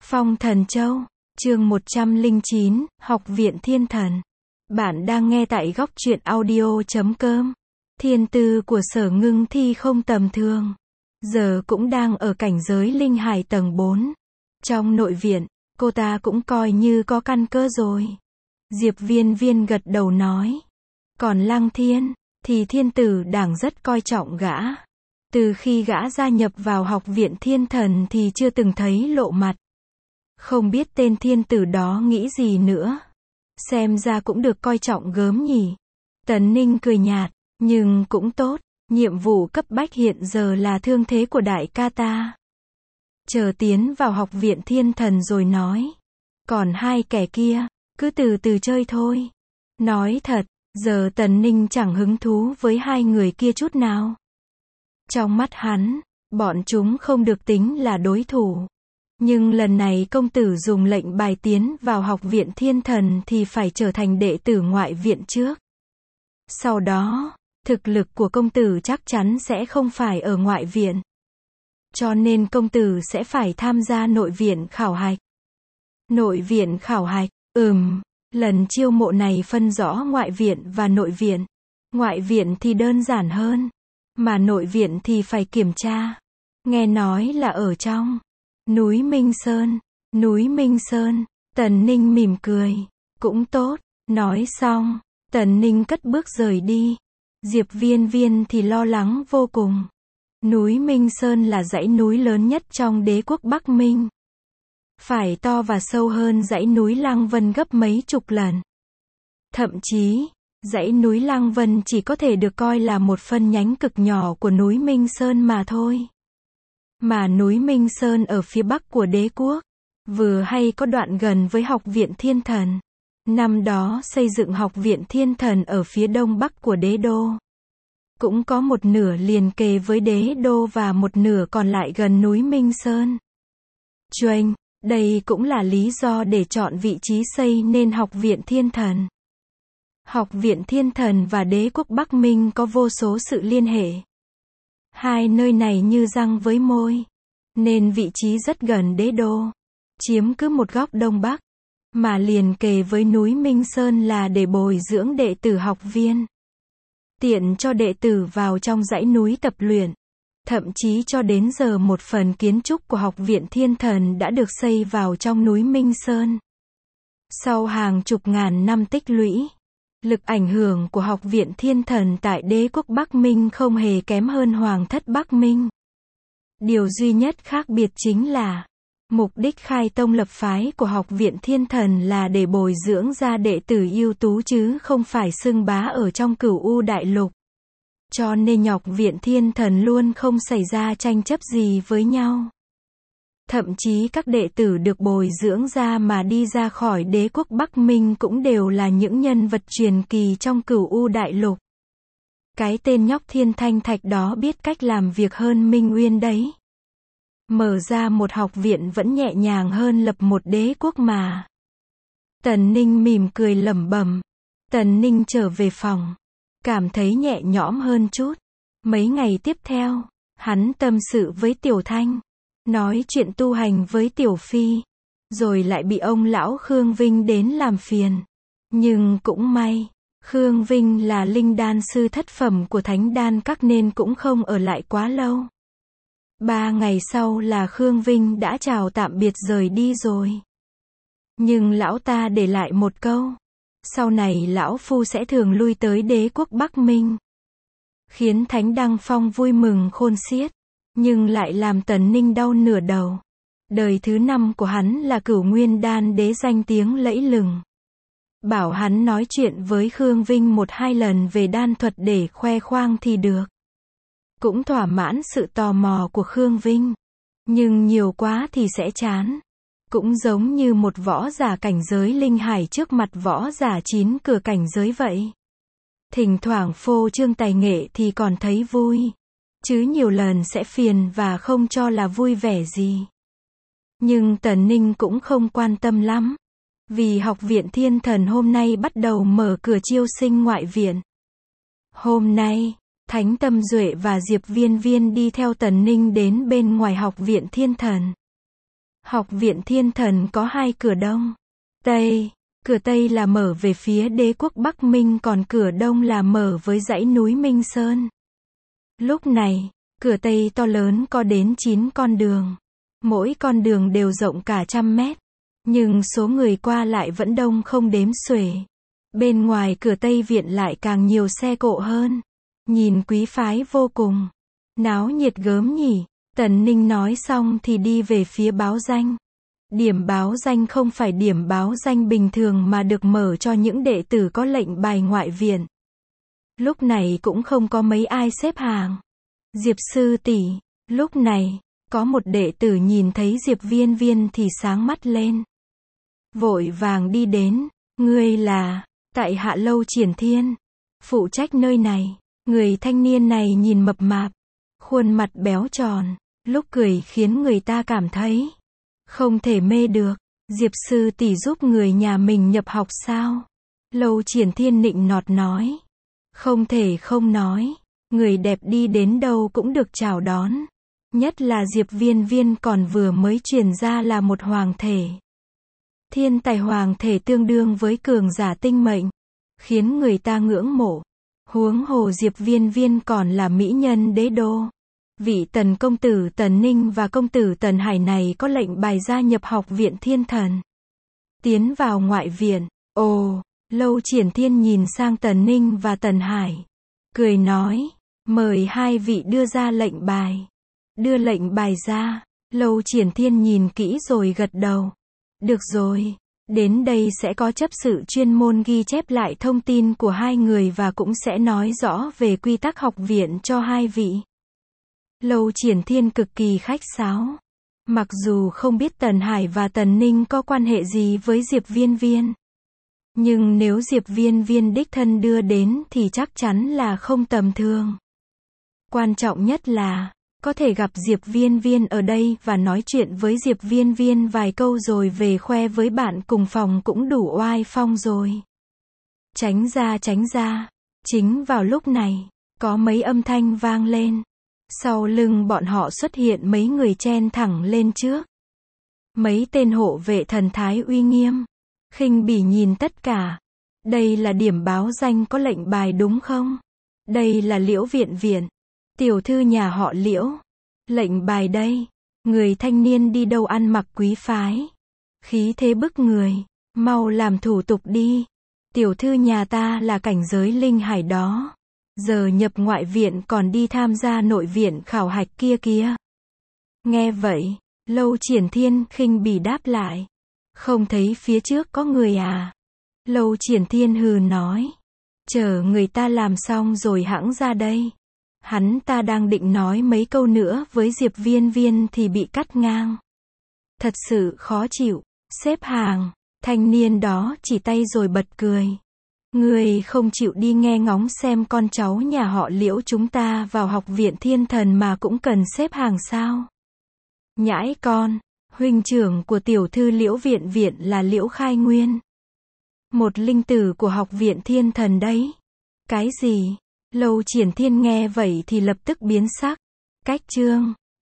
Phong Thần Châu, chương 109, Học viện Thiên Thần. Bạn đang nghe tại góc truyện audio.com. Thiên tư của Sở Ngưng Thi không tầm thường. Giờ cũng đang ở cảnh giới linh hải tầng 4. Trong nội viện, cô ta cũng coi như có căn cơ rồi. Diệp Viên Viên gật đầu nói. Còn Lăng Thiên, thì thiên tử đảng rất coi trọng gã. Từ khi gã gia nhập vào học viện thiên thần thì chưa từng thấy lộ mặt. Không biết tên thiên tử đó nghĩ gì nữa. Xem ra cũng được coi trọng gớm nhỉ. Tần Ninh cười nhạt, nhưng cũng tốt. Nhiệm vụ cấp bách hiện giờ là thương thế của đại ca ta. Chờ tiến vào học viện thiên thần rồi nói. Còn hai kẻ kia, cứ từ từ chơi thôi. Nói thật, giờ Tần Ninh chẳng hứng thú với hai người kia chút nào. Trong mắt hắn, bọn chúng không được tính là đối thủ. Nhưng lần này công tử dùng lệnh bài tiến vào học viện thiên thần thì phải trở thành đệ tử ngoại viện trước. Sau đó, thực lực của công tử chắc chắn sẽ không phải ở ngoại viện. Cho nên công tử sẽ phải tham gia nội viện khảo hạch. Nội viện khảo hạch, lần chiêu mộ này phân rõ ngoại viện và nội viện. Ngoại viện thì đơn giản hơn, mà nội viện thì phải kiểm tra. Nghe nói là ở trong núi Minh Sơn. Núi Minh Sơn, Tần Ninh mỉm cười. Cũng tốt, nói xong, Tần Ninh cất bước rời đi. Diệp Viên Viên thì lo lắng vô cùng. Núi Minh Sơn là dãy núi lớn nhất trong đế quốc Bắc Minh. Phải to và sâu hơn dãy núi Lăng Vân gấp mấy chục lần. Thậm chí, dãy núi Lăng Vân chỉ có thể được coi là một phân nhánh cực nhỏ của núi Minh Sơn mà thôi. Mà núi Minh Sơn ở phía bắc của đế quốc, vừa hay có đoạn gần với học viện thiên thần. Năm đó xây dựng học viện thiên thần ở phía đông bắc của đế đô. Cũng có một nửa liền kề với đế đô và một nửa còn lại gần núi Minh Sơn. Choanh, đây cũng là lý do để chọn vị trí xây nên học viện thiên thần. Học viện thiên thần và đế quốc Bắc Minh có vô số sự liên hệ. Hai nơi này như răng với môi, nên vị trí rất gần đế đô, chiếm cứ một góc đông bắc, mà liền kề với núi Minh Sơn là để bồi dưỡng đệ tử học viên. Tiện cho đệ tử vào trong dãy núi tập luyện. Thậm chí cho đến giờ một phần kiến trúc của học viện thiên thần đã được xây vào trong núi Minh Sơn. Sau hàng chục ngàn năm tích lũy, lực ảnh hưởng của học viện thiên thần tại đế quốc Bắc Minh không hề kém hơn Hoàng thất Bắc Minh. Điều duy nhất khác biệt chính là, mục đích khai tông lập phái của học viện thiên thần là để bồi dưỡng ra đệ tử ưu tú chứ không phải xưng bá ở trong Cửu U đại lục. Cho nên học viện thiên thần luôn không xảy ra tranh chấp gì với nhau. Thậm chí các đệ tử được bồi dưỡng ra mà đi ra khỏi đế quốc Bắc Minh cũng đều là những nhân vật truyền kỳ trong Cửu U đại lục. Cái tên nhóc Thiên Thanh Thạch đó biết cách làm việc hơn Minh Uyên đấy. Mở ra một học viện vẫn nhẹ nhàng hơn lập một đế quốc mà. Tần Ninh mỉm cười lẩm bẩm. Tần Ninh trở về phòng, cảm thấy nhẹ nhõm hơn chút. Mấy ngày tiếp theo, hắn tâm sự với Tiểu Thanh, nói chuyện tu hành với Tiểu Phi, rồi lại bị ông lão Khương Vinh đến làm phiền. Nhưng cũng may, Khương Vinh là linh đan sư thất phẩm của Thánh Đan Các nên cũng không ở lại quá lâu. 3 ngày sau là Khương Vinh đã chào tạm biệt rời đi rồi. Nhưng lão ta để lại một câu. Sau này lão phu sẽ thường lui tới đế quốc Bắc Minh. Khiến Thánh Đăng Phong vui mừng khôn xiết. Nhưng lại làm Tần Ninh đau nửa đầu. Đời thứ 5 của hắn là Cửu Nguyên Đan đế danh tiếng lẫy lừng. Bảo hắn nói chuyện với Khương Vinh 1-2 lần về đan thuật để khoe khoang thì được. Cũng thỏa mãn sự tò mò của Khương Vinh. Nhưng nhiều quá thì sẽ chán. Cũng giống như một võ giả cảnh giới linh hải trước mặt võ giả 9 cửa cảnh giới vậy. Thỉnh thoảng phô trương tài nghệ thì còn thấy vui. Chứ nhiều lần sẽ phiền và không cho là vui vẻ gì. Nhưng Tần Ninh cũng không quan tâm lắm. Vì học viện thiên thần hôm nay bắt đầu mở cửa chiêu sinh ngoại viện. Hôm nay, Thánh Tâm Duệ và Diệp Viên Viên đi theo Tần Ninh đến bên ngoài học viện thiên thần. Học viện Thiên Thần có hai cửa đông, tây. Cửa tây là mở về phía đế quốc Bắc Minh, còn cửa đông là mở với dãy núi Minh Sơn. Lúc này, cửa tây to lớn có đến 9 con đường. Mỗi con đường đều rộng cả 100 mét. Nhưng số người qua lại vẫn đông không đếm xuể. Bên ngoài cửa tây viện lại càng nhiều xe cộ hơn. Nhìn quý phái vô cùng. Náo nhiệt gớm nhỉ. Tần Ninh nói xong thì đi về phía báo danh. Điểm báo danh không phải điểm báo danh bình thường mà được mở cho những đệ tử có lệnh bài ngoại viện. Lúc này cũng không có mấy ai xếp hàng. Diệp sư tỷ, lúc này, có một đệ tử nhìn thấy Diệp Viên Viên thì sáng mắt lên. Vội vàng đi đến, ngươi là, tại hạ Lâu Triển Thiên, phụ trách nơi này. Người thanh niên này nhìn mập mạp, khuôn mặt béo tròn, lúc cười khiến người ta cảm thấy không thể mê được. Diệp sư tỷ giúp người nhà mình nhập học sao? Lâu Triển Thiên nịnh nọt nói. Không thể không nói, người đẹp đi đến đâu cũng được chào đón. Nhất là Diệp Viên Viên còn vừa mới truyền ra là một hoàng thể. Thiên tài hoàng thể tương đương với cường giả tinh mệnh, khiến người ta ngưỡng mộ. Huống hồ Diệp Viên Viên còn là mỹ nhân đế đô. Vị Tần công tử Tần Ninh và công tử Tần Hải này có lệnh bài gia nhập học viện Thiên Thần. Tiến vào ngoại viện. Ồ, Lâu Triển Thiên nhìn sang Tần Ninh và Tần Hải, cười nói, mời hai vị đưa ra lệnh bài. Đưa lệnh bài ra. Lâu Triển Thiên nhìn kỹ rồi gật đầu. Được rồi, đến đây sẽ có chấp sự chuyên môn ghi chép lại thông tin của hai người và cũng sẽ nói rõ về quy tắc học viện cho hai vị. Lâu Triển Thiên cực kỳ khách sáo. Mặc dù không biết Tần Hải và Tần Ninh có quan hệ gì với Diệp Viên Viên, nhưng nếu Diệp Viên Viên đích thân đưa đến thì chắc chắn là không tầm thường. Quan trọng nhất là có thể gặp Diệp Viên Viên ở đây và nói chuyện với Diệp Viên Viên vài câu rồi về khoe với bạn cùng phòng cũng đủ oai phong rồi. Tránh ra tránh ra. Chính vào lúc này, có mấy âm thanh vang lên. Sau lưng bọn họ xuất hiện mấy người chen thẳng lên trước. Mấy tên hộ vệ thần thái uy nghiêm, khinh bỉ nhìn tất cả. Đây là điểm báo danh có lệnh bài đúng không? Đây là Liễu Viện Viện, tiểu thư nhà họ Liễu. Lệnh bài đây. Người thanh niên đi đâu ăn mặc quý phái, khí thế bức người, mau làm thủ tục đi. Tiểu thư nhà ta là cảnh giới linh hải đó. Giờ nhập ngoại viện còn đi tham gia nội viện khảo hạch kia kìa. Nghe vậy, Lâu Triển Thiên khinh bỉ đáp lại. Không thấy phía trước có người à? Lâu Triển Thiên hừ nói. Chờ người ta làm xong rồi hẵng ra đây. Hắn ta đang định nói mấy câu nữa với Diệp Viên Viên thì bị cắt ngang. Thật sự khó chịu. Xếp hàng. Thanh niên đó chỉ tay rồi bật cười. Người không chịu đi nghe ngóng xem con cháu nhà họ Liễu chúng ta vào học viện Thiên Thần mà cũng cần xếp hàng sao? Nhãi con, huynh trưởng của tiểu thư Liễu Viện Viện là Liễu Khai Nguyên, một linh tử của học viện Thiên Thần đấy. Cái gì? Lâu Triển Thiên nghe vậy thì lập tức biến sắc. Cách chương